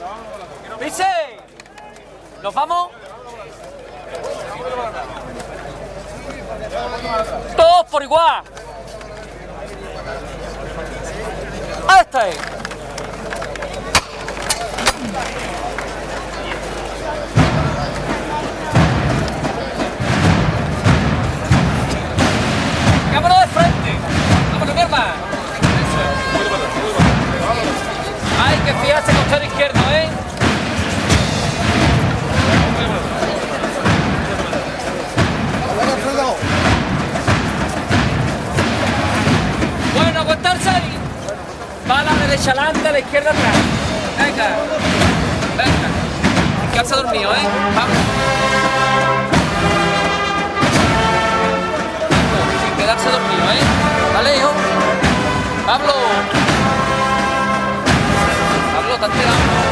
¡Dice! ¿Nos vamos? Todos por igual. ¡Este! ¡Vámonos de frente! ¡Vámonos, mi hermano! Hay que fiarse con costado izquierdo, ¿eh? Bueno, aguantarse ahí. Va a la derecha adelante, a la izquierda atrás. Venga. Venga. Sin quedarse dormido, ¿eh? Vamos. Sin quedarse dormido, ¿eh? Vale, hijo. Pablo. Pablo, te has tirado.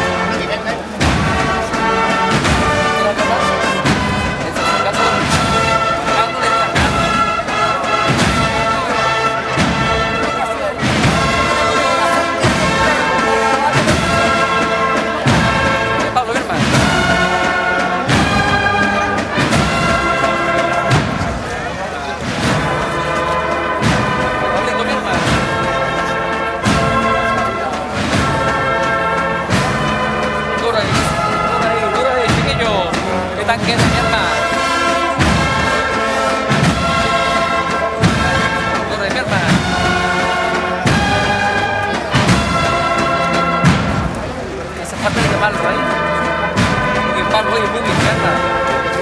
Tanque de mi arma. Corre, mi arma. Esa falta de Pablo ahí. Muy bien, Pablo, muy bien, mi arma.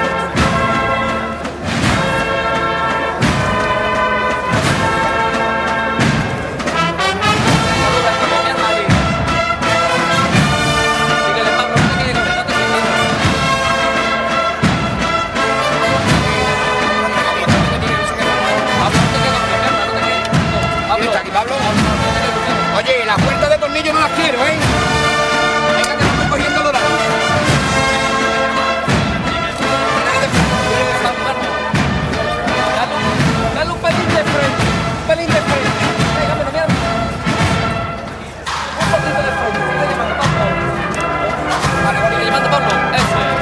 Oye, la puerta de tornillo no las quiero, ¿eh? Venga, que no estoy cogiendo los dados. Dale un pelín de frente. Un pelín de frente. Venga, pero mira. Un poquito de frente. Sigue llamando Pablo. Vale, sigue llamando Pablo. Eso es.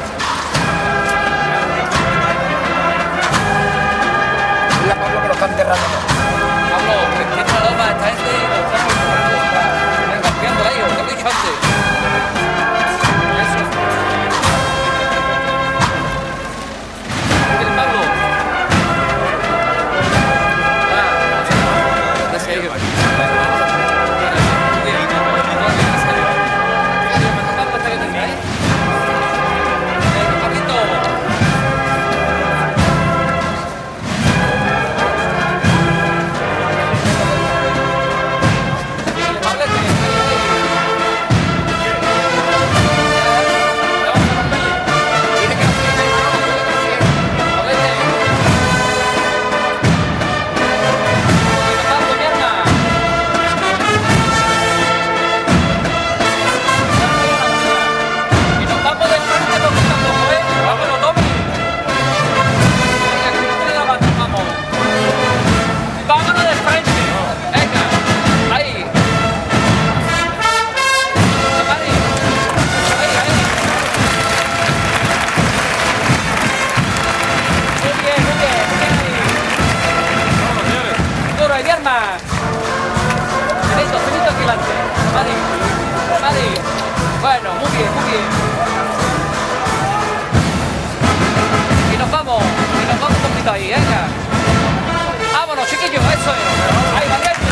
Mira, Pablo, que lo está enterrando. Pablo, que tiene una doma esta gente. Venga, cambiándola ahí, lo que he dicho antes. Eso. ¿Quieres, Pablo? Gracias a ellos. Muy bien. Pablo, hasta que tenga, ¿eh? Venga, Pablito. Finito aquí delante. Vale. Bueno, muy bien. Y nos vamos un poquito ahí, venga. Vámonos, chiquillos, eso es. Ahí, valiente.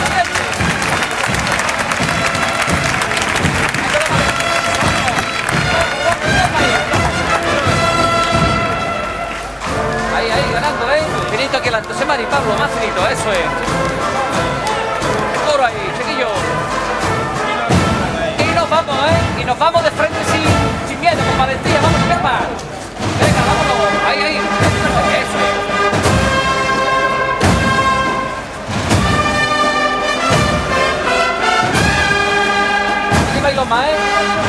Ahí, ganando, Finito aquí delante. José Mari, Pablo, más finito, eso es. Por ahí, chiquillos. Y nos vamos, Y nos vamos de frente sin miedo, con valentía. Vamos, mi hermano. Venga, vámonos. Ahí. Eso es. Aquí va y los más,